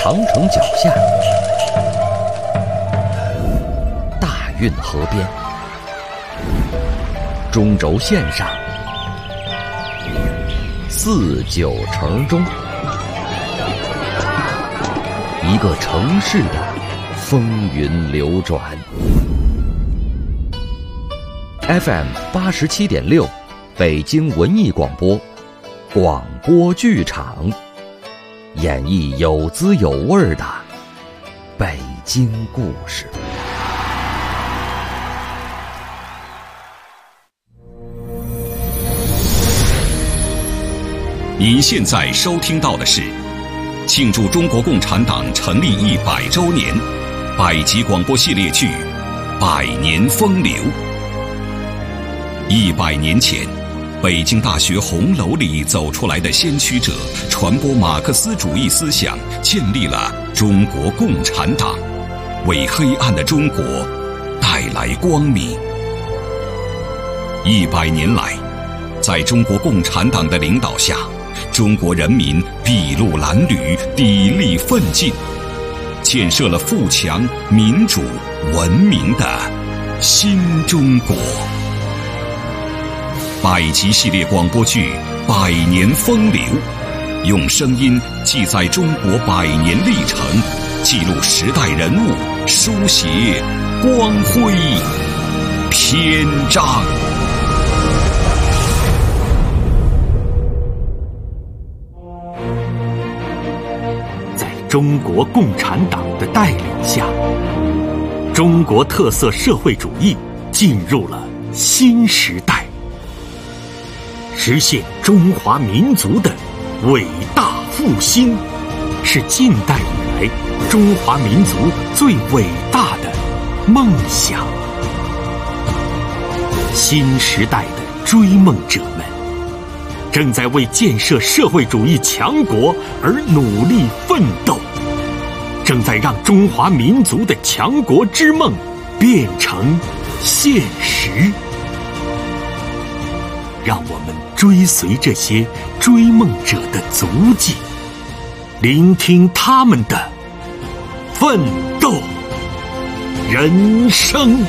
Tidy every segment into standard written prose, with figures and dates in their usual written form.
长城脚下，大运河边，中轴线上，四九城中，一个城市的风云流转。FM 87.6，北京文艺广播，广播剧场，演绎有滋有味的北京故事。 您现在收听到的是庆祝中国共产党成立100周年百集广播系列剧《百年风流》。100年前，北京大学红楼里走出来的先驱者，传播马克思主义思想，建立了中国共产党，为黑暗的中国带来光明。100年来，在中国共产党的领导下，中国人民筚路蓝缕，砥砺奋进，建设了富强、民主、文明的新中国。百集系列广播剧《百年风流》，用声音记载中国100年历程，记录时代人物，书写光辉篇章。 在中国共产党的带领下，中国特色社会主义进入了新时代，实现中华民族的伟大复兴，是近代以来中华民族最伟大的梦想。新时代的追梦者们正在为建设社会主义强国而努力奋斗，正在让中华民族的强国之梦变成现实。让我们追随这些追梦者的足迹，聆听他们的奋斗人生。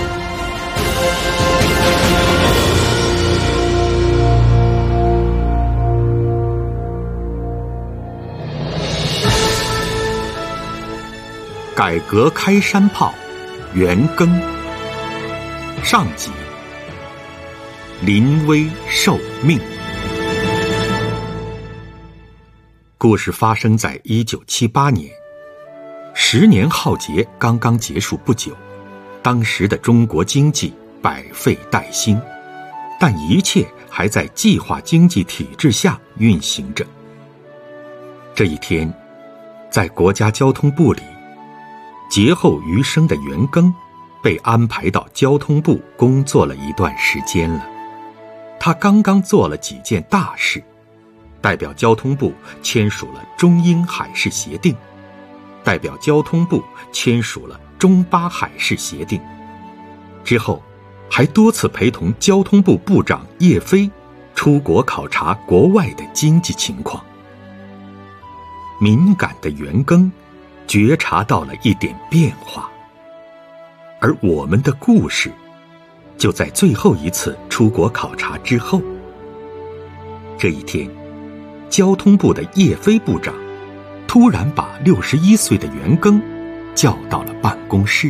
改革开山炮，袁庚。上集。临危受命。故事发生在1978年，10年浩劫刚刚结束不久，当时的中国经济百废待兴，但一切还在计划经济体制下运行着。这一天，在国家交通部里，劫后余生的袁庚被安排到交通部工作了一段时间了。他刚刚做了几件大事，代表交通部签署了中英海事协定，代表交通部签署了中巴海事协定，之后还多次陪同交通部部长叶飞出国考察国外的经济情况。敏感的袁庚觉察到了一点变化，而我们的故事就在最后一次出国考察之后。这一天，交通部的叶飞部长突然把61岁的袁庚叫到了办公室。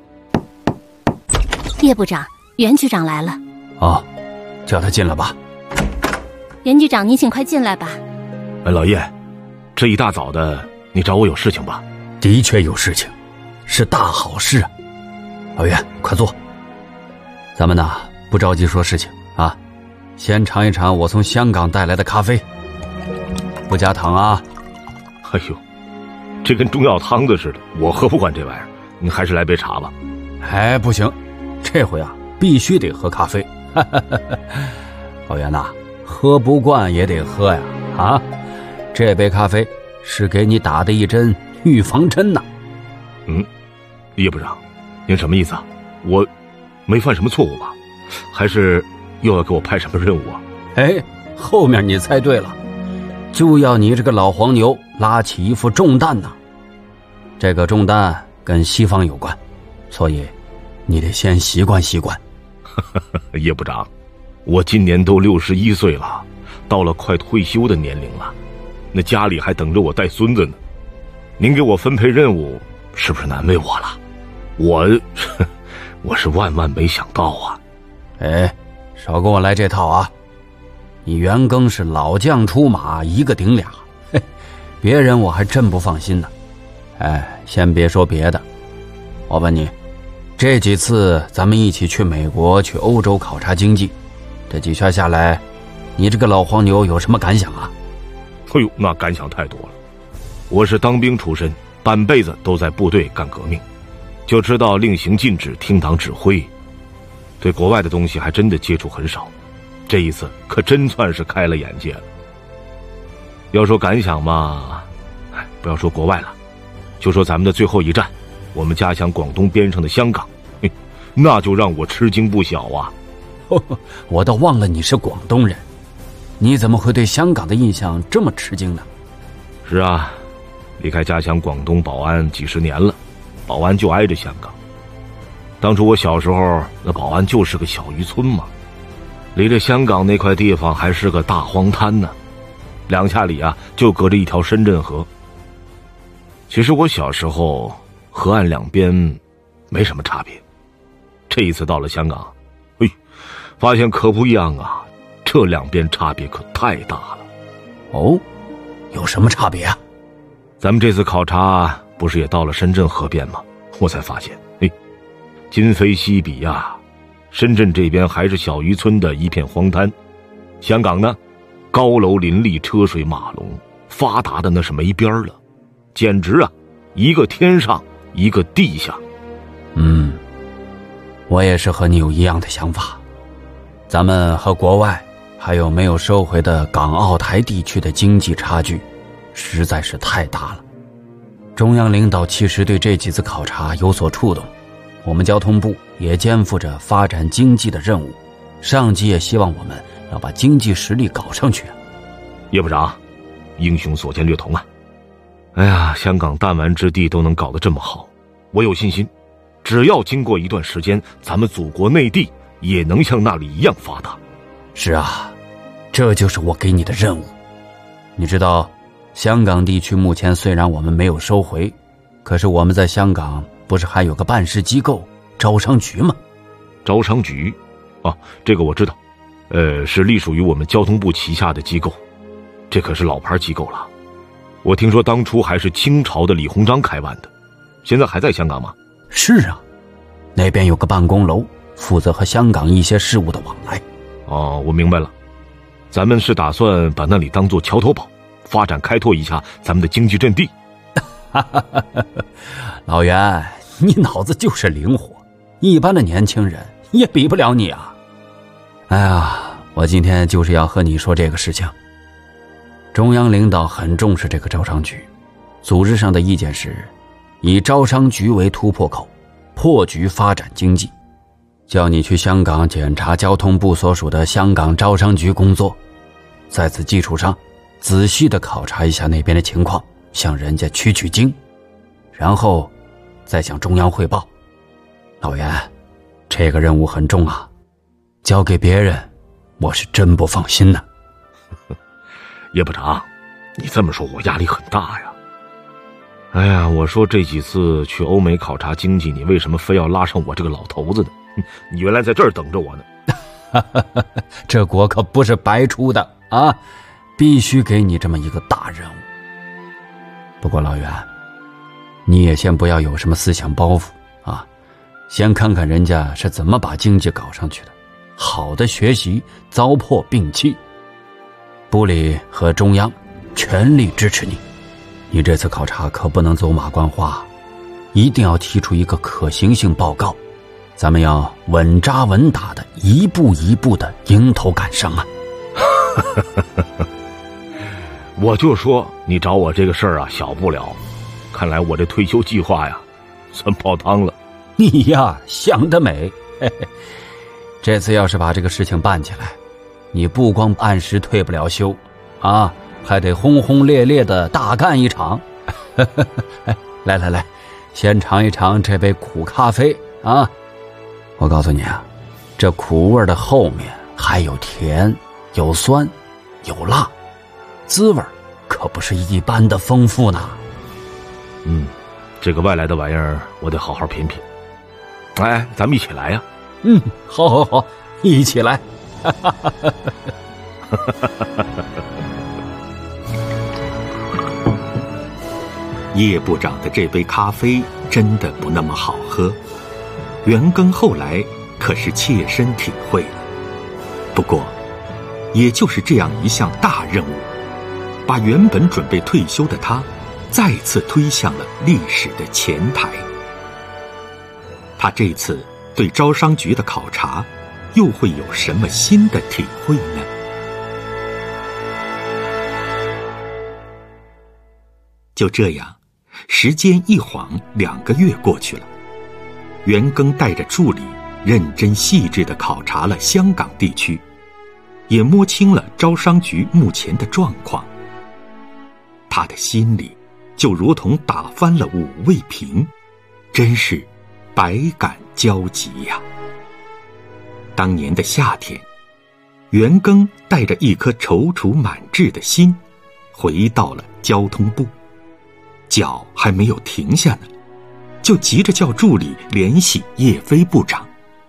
叶部长，袁局长来了。 哦，叫他进来吧。 袁局长，您请快进来吧。 老叶，这一大早的，你找我有事情吧？ 的确有事情，是大好事啊。老袁，快坐。咱们呢，不着急说事情啊，先尝一尝我从香港带来的咖啡，不加糖啊。 哎呦，这跟中药汤子似的，我喝不惯这玩意儿，你还是来杯茶吧。 哎，不行，这回啊必须得喝咖啡。老袁呐，喝不惯也得喝呀啊！这杯咖啡是给你打的一针预防针呐。 叶部长，您什么意思啊？我没犯什么错误吧？还是又要给我派什么任务啊？ 哎，后面你猜对了，就要你这个老黄牛拉起一副重担呐， 这个重担跟西方有关，所以你得先习惯习惯。 叶部长，我今年都61岁了，到了快退休的年龄了，那家里还等着我带孙子呢。您给我分配任务，是不是难为我了？我是万万没想到啊！ 哎，少跟我来这套啊！你袁庚是老将出马，一个顶俩，嘿，别人我还真不放心呢。哎，先别说别的，我问你，这几次咱们一起去美国、去欧洲考察经济，这几圈下来，你这个老黄牛有什么感想啊？ 哎呦，那感想太多了。我是当兵出身，半辈子都在部队干革命，就知道令行禁止，听党指挥。对国外的东西还真的接触很少，这一次可真算是开了眼界了。要说感想嘛，不要说国外了，就说咱们的最后一站，我们家乡广东边上的香港，那就让我吃惊不小啊！ 我倒忘了你是广东人，你怎么会对香港的印象这么吃惊呢？ 是啊，离开家乡广东宝安几十年了，宝安就挨着香港。当初我小时候，那宝安就是个小渔村嘛，离着香港那块地方还是个大荒滩呢，2下里啊就隔着一条深圳河。其实我小时候河岸两边没什么差别，这一次到了香港，发现可不一样啊，这两边差别可太大了。 哦，有什么差别啊？ 咱们这次考察不是也到了深圳河边吗？我才发现，今非昔比呀，深圳这边还是小渔村的一片荒滩，香港呢，高楼林立，车水马龙，发达的那是没边了，简直啊，一个天上，一个地下。 我也是和你有一样的想法，咱们和国外还有没有收回的港澳台地区的经济差距实在是太大了。中央领导其实对这几次考察有所触动，我们交通部也肩负着发展经济的任务，上级也希望我们要把经济实力搞上去。 叶部长，英雄所见略同啊！哎呀，香港弹丸之地都能搞得这么好，我有信心，只要经过一段时间，咱们祖国内地也能像那里一样发达。 是啊，这就是我给你的任务。你知道香港地区目前虽然我们没有收回，可是我们在香港不是还有个办事机构招商局吗？ 招商局啊，这个我知道，是隶属于我们交通部旗下的机构，这可是老牌机构了。我听说当初还是清朝的李鸿章开办的，现在还在香港吗？ 是啊，那边有个办公楼，负责和香港一些事务的往来。 哦，我明白了，咱们是打算把那里当作桥头堡，发展开拓一下咱们的经济阵地。 老袁，你脑子就是灵活，一般的年轻人也比不了你啊。哎呀，我今天就是要和你说这个事情。中央领导很重视这个招商局，组织上的意见是以招商局为突破口，破局发展经济，叫你去香港检查交通部所属的香港招商局工作，在此基础上仔细地考察一下那边的情况，向人家取经，然后再向中央汇报。老袁，这个任务很重啊，交给别人我是真不放心呢。 叶部长，你这么说我压力很大呀。哎呀，我说这几次去欧美考察经济，你为什么非要拉上我这个老头子呢？你原来在这儿等着我呢。 这国可不是白出的啊，必须给你这么一个大任务。不过老袁，你也先不要有什么思想包袱啊，先看看人家是怎么把经济搞上去的，好的学习，糟粕摒弃。部里和中央全力支持你，你这次考察可不能走马观花，一定要提出一个可行性报告，咱们要稳扎稳打的一步一步的迎头赶上啊。 我就说你找我这个事儿啊小不了，看来我这退休计划呀算泡汤了。 你呀想得美，嘿嘿，这次要是把这个事情办起来，你不光按时退不了休啊，还得轰轰烈烈的大干一场。 来，先尝一尝这杯苦咖啡啊！我告诉你啊，这苦味的后面还有甜、有酸、有辣，滋味可不是一般的丰富呢。 这个外来的玩意儿，我得好好品品。哎，咱们一起来呀！ 好，一起来。 叶部长的这杯咖啡真的不那么好喝，袁庚后来可是切身体会了。不过，也就是这样一项大任务，把原本准备退休的他，再次推向了历史的前台。他这次对招商局的考察，又会有什么新的体会呢？就这样，时间一晃2个月过去了，袁庚带着助理认真细致地考察了香港地区，也摸清了招商局目前的状况。他的心里就如同打翻了5味瓶，真是百感交集呀。当年的夏天，袁庚带着一颗踌躇满志的心，回到了交通部，脚还没有停下呢，就急着叫助理联系叶飞部长。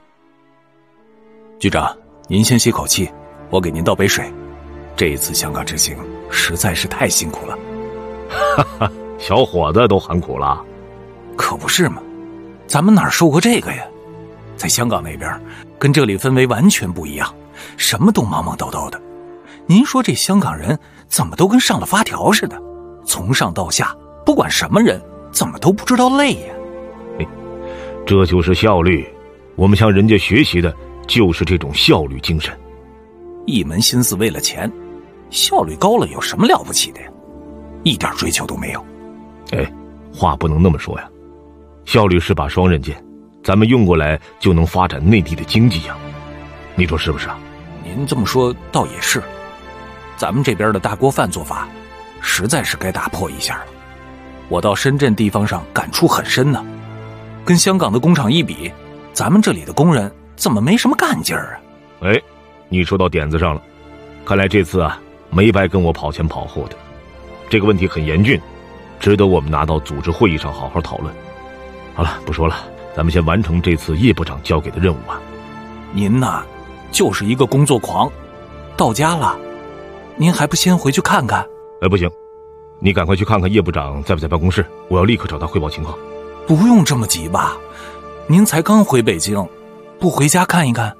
局长，您先吸口气，我给您倒杯水。这一次香港之行实在是太辛苦了。 小伙子都喊苦了。 可不是嘛，咱们哪儿受过这个呀？在香港那边，跟这里氛围完全不一样，什么都忙忙叨叨的。您说这香港人怎么都跟上了发条似的，从上到下，不管什么人，怎么都不知道累呀？ 这就是效率，我们向人家学习的就是这种效率精神。 一门心思为了钱，效率高了有什么了不起的呀？一点追求都没有。 话不能那么说呀，效率是把双刃剑，咱们用过来就能发展内地的经济呀，你说是不是啊？ 您这么说倒也是，咱们这边的大锅饭做法实在是该打破一下了。我到深圳地方上感触很深呢，跟香港的工厂一比，咱们这里的工人怎么没什么干劲儿啊？ 你说到点子上了，看来这次啊没白跟我跑前跑后的，这个问题很严峻，值得我们拿到组织会议上好好讨论。好了，不说了，咱们先完成这次叶部长交给的任务吧。 您呐，就是一个工作狂，到家了，您还不先回去看看？ 不行，你赶快去看看叶部长在不在办公室，我要立刻找他汇报情况。 不用这么急吧，您才刚回北京，不回家看一看？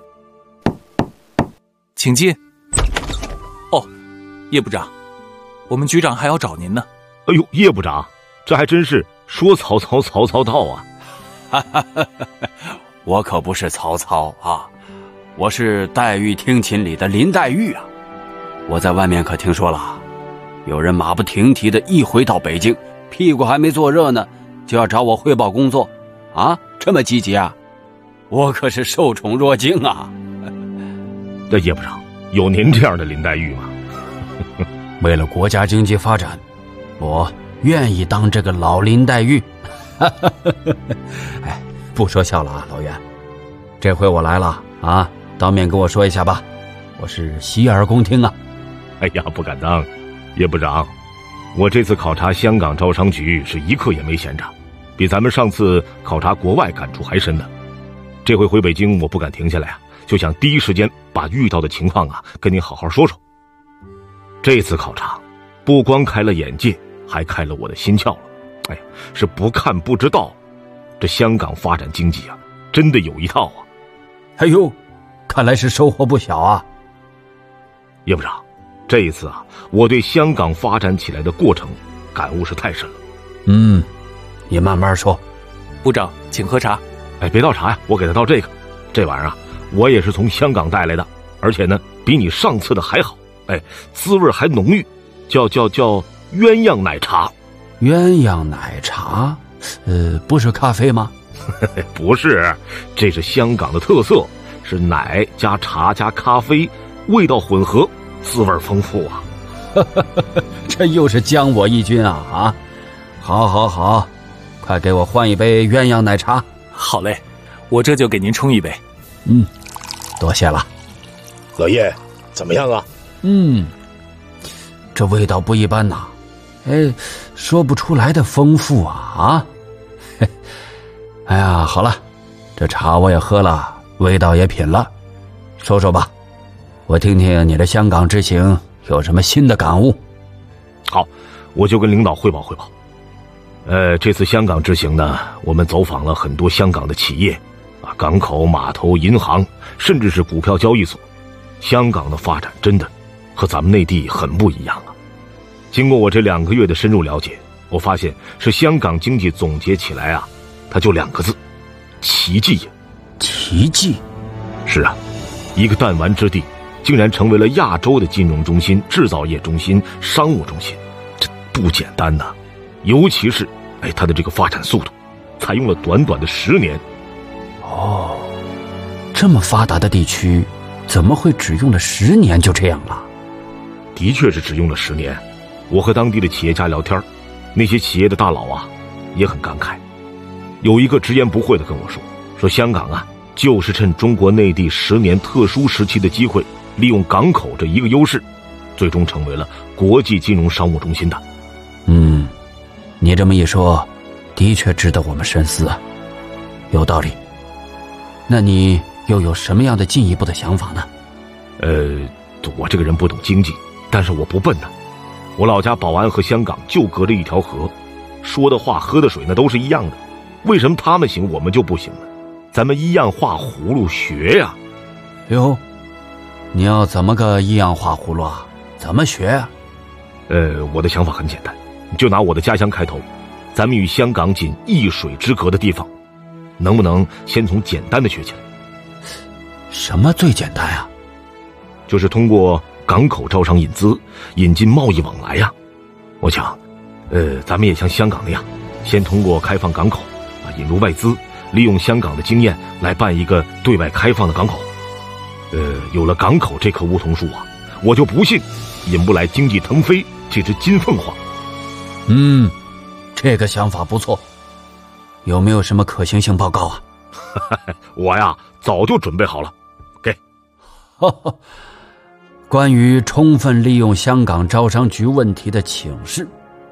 请进。哦，叶部长，我们局长还要找您呢。 叶部长，这还真是说曹操曹操到啊。 我可不是曹操啊，我是黛玉听琴里的林黛玉啊。我在外面可听说了，有人马不停蹄的一回到北京，屁股还没坐热呢，就要找我汇报工作啊，这么积极啊，我可是受宠若惊啊。 这叶部长，有您这样的林黛玉吗？ 为了国家经济发展，我愿意当这个老林黛玉。不说笑了啊，老袁，这回我来了啊，当面跟我说一下吧，我是洗耳恭听啊。 不敢当，叶部长，我这次考察香港招商局是一刻也没闲着，比咱们上次考察国外感触还深呢。这回回北京，我不敢停下来啊，就想第一时间把遇到的情况啊跟您好好说说。这次考察不光开了眼界，还开了我的心窍了。是不看不知道，这香港发展经济啊，真的有一套啊。 看来是收获不小啊。 叶部长，这一次啊，我对香港发展起来的过程感悟是太深了。 你慢慢说。 部长，请喝茶。 别倒茶呀，我给他倒这个。这玩意儿啊，我也是从香港带来的，而且呢，比你上次的还好。滋味还浓郁，叫鸳鸯奶茶。 鸳鸯奶茶，不是咖啡吗？ 不是，这是香港的特色，是奶加茶加咖啡，味道混合，滋味丰富啊。 这又是将我一军啊！好， 快给我换一杯鸳鸯奶茶。 好嘞，我这就给您冲一杯。 多谢了。 老叶，怎么样啊？ 这味道不一般呐，说不出来的丰富啊！哎呀，好了，这茶我也喝了，味道也品了，说说吧，我听听你的香港之行有什么新的感悟。 好，我就跟领导汇报汇报。这次香港之行呢，我们走访了很多香港的企业啊，港口、码头、银行，甚至是股票交易所。香港的发展真的和咱们内地很不一样啊。经过我这2个月的深入了解，我发现是香港经济总结起来啊，它就2个字：奇迹呀！ 奇迹？ 是啊，一个弹丸之地，竟然成为了亚洲的金融中心、制造业中心、商务中心，这不简单呐！尤其是它的这个发展速度，采用了短短的10年。 这么发达的地区，怎么会只用了10年就这样了？ 的确是只用了10年。我和当地的企业家聊天，那些企业的大佬啊，也很感慨。有一个直言不讳地跟我说香港啊，就是趁中国内地10年特殊时期的机会，利用港口这一个优势，最终成为了国际金融商务中心的。 你这么一说，的确值得我们深思啊，有道理。那你又有什么样的进一步的想法呢？ 我这个人不懂经济，但是我不笨呐。我老家宝安和香港就隔着一条河，说的话喝的水那都是一样的，为什么他们行我们就不行呢？咱们一样画葫芦学呀。 哟，你要怎么个一样画葫芦啊？怎么学啊？ 我的想法很简单，就拿我的家乡开头，咱们与香港仅1水之隔的地方，能不能先从简单的学起来？ 什么最简单啊？ 就是通过港口招商引资，引进贸易往来呀。我想咱们也像香港那样，先通过开放港口引入外资，利用香港的经验来办一个对外开放的港口。有了港口这棵梧桐树啊，我就不信引不来经济腾飞这只金凤凰。 这个想法不错，有没有什么可行性报告啊？ 我呀早就准备好了，给。 关于充分利用香港招商局问题的请示，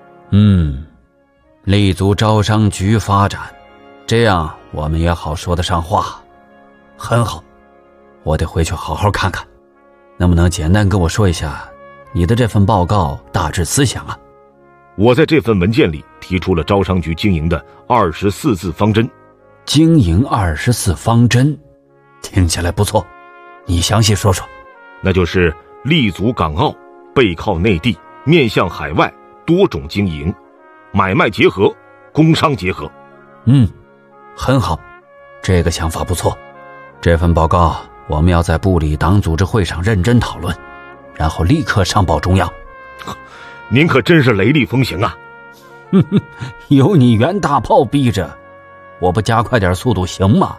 立足招商局发展，这样我们也好说得上话。很好，我得回去好好看看。能不能简单跟我说一下你的这份报告大致思想啊？ 我在这份文件里提出了招商局经营的24字方针。 经营24方针，听起来不错，你详细说说。 那就是立足港澳，背靠内地，面向海外，多种经营，买卖结合，工商结合。 很好，这个想法不错。这份报告我们要在部里党组织会上认真讨论，然后立刻上报中央。 您可真是雷厉风行啊！ 有你袁大炮逼着，我不加快点速度行吗？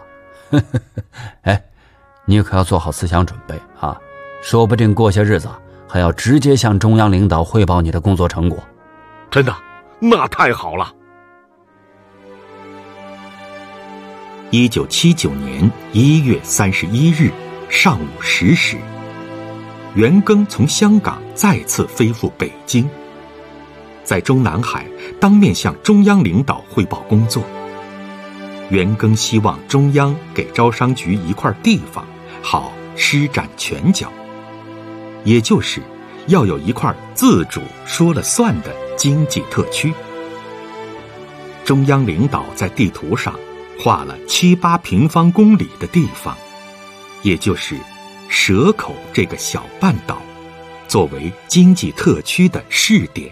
你可要做好思想准备啊！说不定过些日子还要直接向中央领导汇报你的工作成果。 真的？那太好了。 1979年1月31日上午10时，袁庚从香港再次飞赴北京，在中南海当面向中央领导汇报工作。袁庚希望中央给招商局一块地方，好施展拳脚，也就是要有一块自主说了算的经济特区。中央领导在地图上画了7、8平方公里的地方，也就是蛇口这个小半岛，作为经济特区的试点。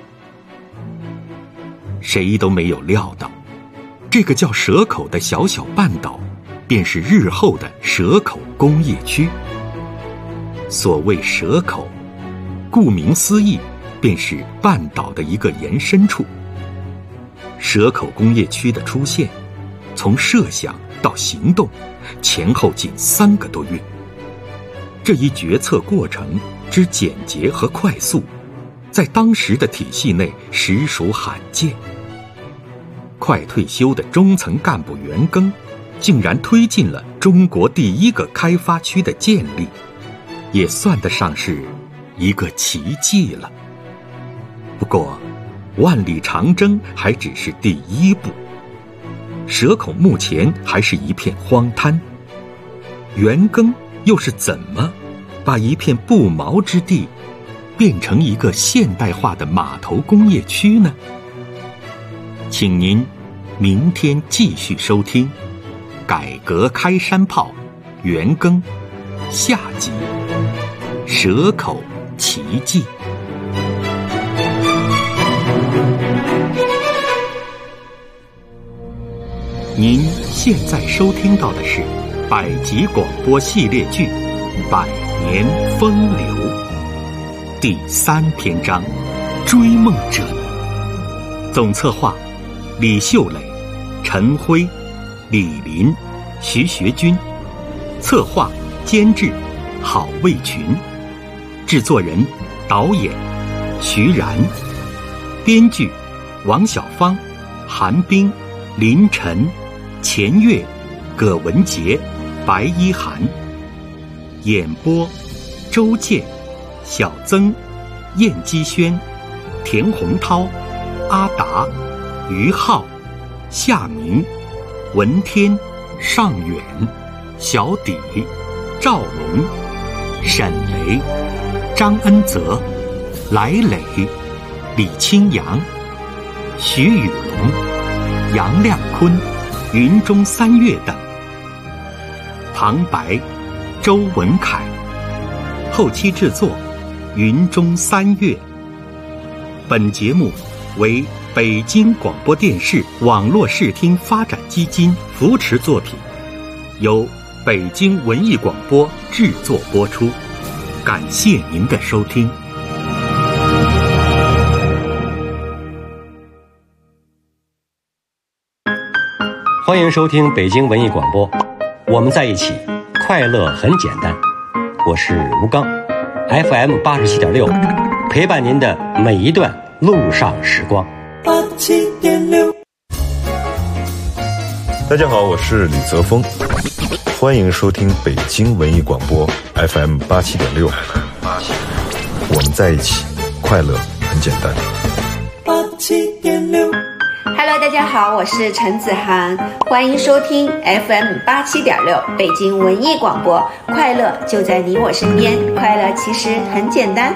谁都没有料到，这个叫蛇口的小小半岛，便是日后的蛇口工业区。所谓蛇口，顾名思义，便是半岛的一个延伸处。蛇口工业区的出现，从设想到行动，前后仅3个多月。这一决策过程之简洁和快速，在当时的体系内实属罕见。 快退休的中层干部袁庚，竟然推进了中国第一个开发区的建立，也算得上是一个奇迹了。不过，万里长征还只是第一步，蛇口目前还是一片荒滩。袁庚又是怎么把一片不毛之地变成一个现代化的码头工业区呢？请您明天继续收听《改革开山炮》袁庚下集《蛇口奇迹》。您现在收听到的是百集广播系列剧《百年风流》第3篇章《追梦者》，总策划李秀磊、陈辉、李林、徐学军，策划监制郝卫群，制作人导演徐然，编剧王小芳、韩冰、林晨、钱月、葛文杰、白一涵，演播周健、小曾、燕基轩、田洪涛、阿达、于浩、夏明、文天、尚远、小底、赵龙、沈雷、张恩泽、来磊、李清扬、徐宇龙、杨亮坤、云中三月等。旁白周文凯，后期制作云中三月。本节目为北京广播电视网络视听发展基金扶持作品，由北京文艺广播制作播出。感谢您的收听。 欢迎收听北京文艺广播，我们在一起，快乐很简单。我是吴刚 ，FM 87.6，陪伴您的每一段路上时光。 87.6。大家好，我是李泽峰，欢迎收听北京文艺广播 FM 87.6。我们在一起，快乐很简单。 87.6。Hello， 大家好，我是陈子涵，欢迎收听 FM 87.6北京文艺广播，快乐就在你我身边，快乐其实很简单。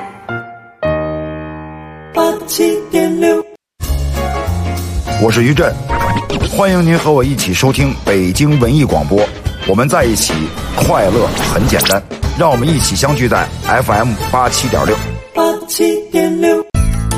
87.6。我是于震，欢迎您和我一起收听北京文艺广播，我们在一起，快乐很简单，让我们一起相聚在 FM 87.6。87.6。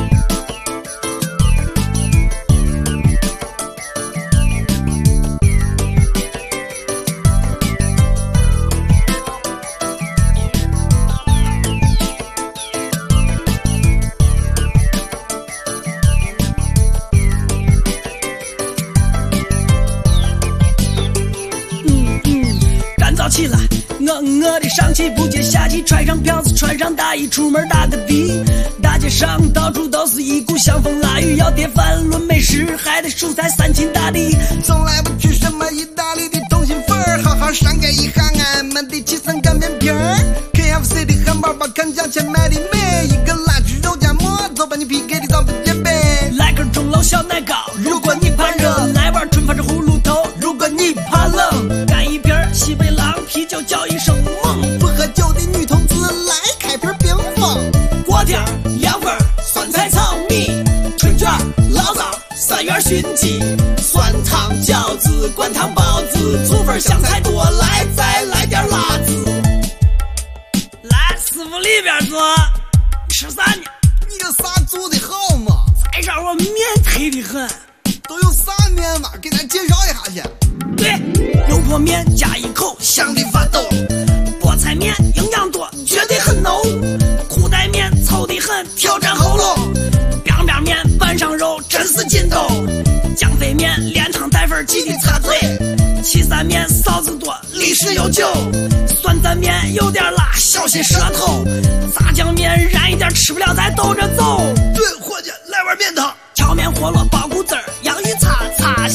起来，我的上气不接下气，穿上票子，穿上大衣，出门打个的。大街上到处都是一股香风腊雨，要碟饭论美食，还得蔬菜三秦大地。 从来不吃什么意大利的通心粉儿，好好上盖一行俺们的起司干面皮儿。KFC 的汉堡包看价钱卖的美，一个辣汁肉夹馍，走把你 PK 的早不接杯。 来根钟楼小奶糕，如果你怕热，来碗春发着葫芦头，如果你怕冷，干一瓶西北狼啤酒叫一声猛。 不喝酒的女同志来开瓶冰峰， 锅贴凉粉酸菜炒米，春卷醪糟三元熏鸡，酸汤饺子灌汤包子，醋粉香菜多来，再来点辣子。来师傅里边坐，吃啥呢？ 你这啥做的好嘛？ 再让我面忒的很。 都有啥面嘛？给咱介绍一下去。 对，油泼面加一口香的发抖，菠菜面营养多，绝对很浓，裤带面糙的很，挑战喉咙，biang biang面拌上肉真是劲斗，酱飞面连汤带粉记得擦嘴，岐山面臊子多，历史悠久，酸蘸面有点辣，小心舌头，炸酱面燃一点，吃不了再兜着走。 对，伙计来碗面汤。 荞面饸饹包谷子儿，洋芋擦擦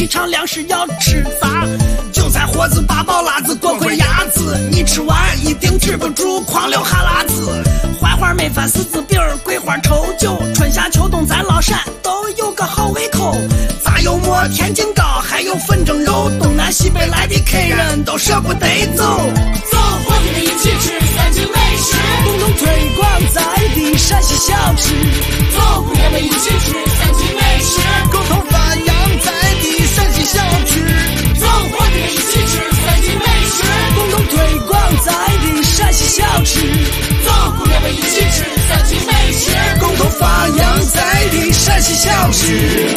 场粮食要吃杂，韭菜货子八宝辣子锅盔鸭子，你吃完一定止不住狂流哈喇子。槐花焖饭柿子饼桂花稠酒，春夏秋冬咱老陕都有个好胃口。炸油馍天津糕还有粉蒸肉，东南西北来的客人都舍不得走。 走，伙计们一起吃三秦美食， 共同推广在地陕西小吃。 走，姑娘们一起吃三秦美食， 共同发扬在地陕西小吃。 走，伙计们一起吃三秦美食， 共同推广在地陕西小吃。 走，姑娘们一起吃三秦美食， 共同发扬在地陕西小吃。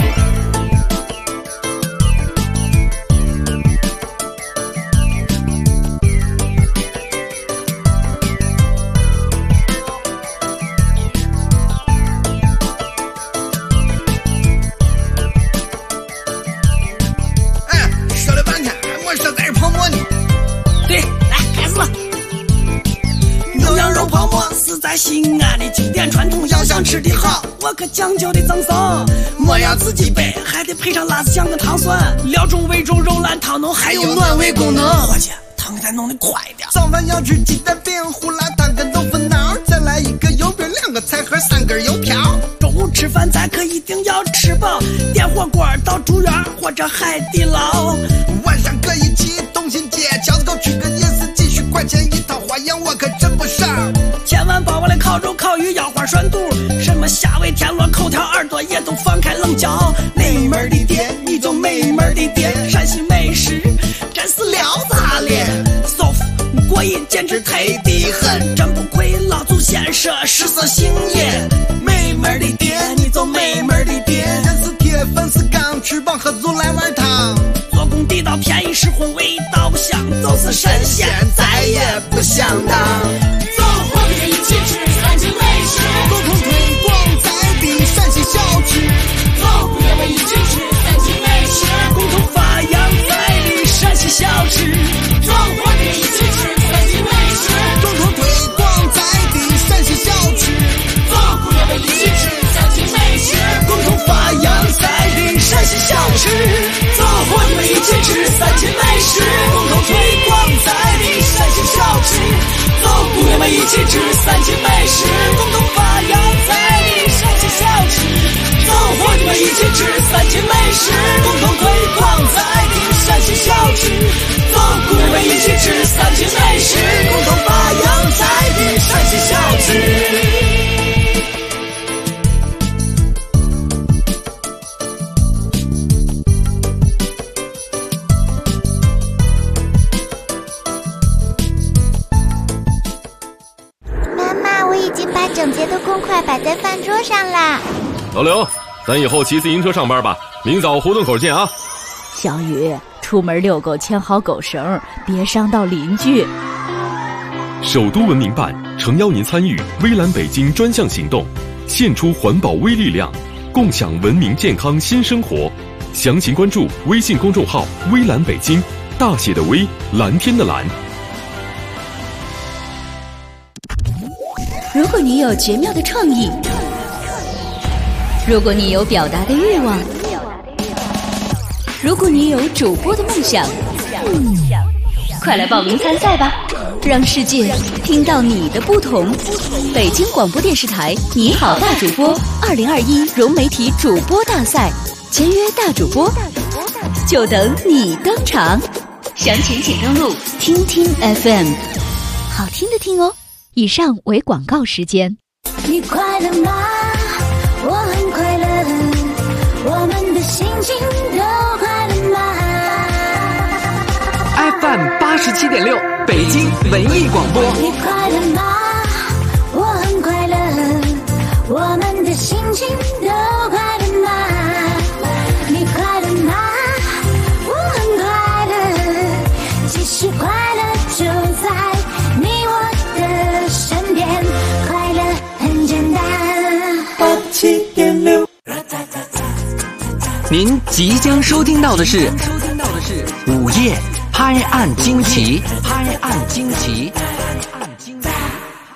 西安的经典传统，要想吃的好，我可讲究的赠送。莫要自己备，还得配上辣子酱跟糖蒜，料中味中肉烂汤浓，还有暖胃功能。伙计，汤再弄得快点。 早饭要吃鸡蛋饼、胡辣汤跟豆腐脑，再来一个油饼、2个菜盒、3根油条。 中午吃饭咱可一定要吃饱，点火锅到住院或者海底捞。 晚上可以去东新街、饺子沟吃个夜市，几十块钱一套，花样我可真不少。 千万别忘了烤肉、烤鱼、腰花涮肚，什么虾尾、田螺、口条、耳朵也都放开冷嚼。美门的店，你就美门的店，陕西美食真是撩炸咧，舒服过瘾，简直忒的很，真不愧老祖先说食色性也。美门的店，你就美门的店， 人是铁，粉是钢，吃饱喝足来碗汤。 做工地道，便宜实惠，味道香，就是神仙再也不想当。 走，伙计们一起吃三秦美食， 共同推广在地陕西小吃。 走，姑娘们一起吃三秦美食， 共同发扬在地陕西小吃。 走，伙计们一起吃三秦美食， 共同推广在地陕西小吃。 走，姑娘们一起吃三秦美食， 共同发扬在地陕西小吃。走，伙计们一起吃三秦美食，共同推广在地陕西小吃。走，姑娘们一起吃三秦美食，共同发扬在地陕西小吃。走，伙计们一起吃三秦美食，共同推广在地陕西小吃。走，姑娘们一起吃三秦美食，共同发扬在地陕西小吃。 整洁的公筷摆在饭桌上啦。 老刘，咱以后骑自行车上班吧，明早胡同口见啊。 小雨，出门遛狗牵好狗绳，别伤到邻居。 首都文明办诚邀您参与微蓝北京专项行动，献出环保微力量，共享文明健康新生活。详情关注微信公众号微蓝北京，大写的微，蓝天的蓝。 如果你有绝妙的创意，如果你有表达的欲望，如果你有主播的梦想，快来报名参赛吧，让世界听到你的不同。北京广播电视台你好大主播2021融媒体主播大赛，签约大主播，就等你登场。详情请登录听听 FM， 好听的听哦。以上为广告时间。 你快乐吗？我很快乐，我们的心情都快乐吗 ？FM 87.6，北京文艺广播。 你快乐吗？我很快乐，我们的心情都快乐吗？你快乐吗？我很快乐，其实快乐就在你我的身边，快乐很简单。 87.6，您即将收听到的是午夜拍案惊奇，拍案惊奇。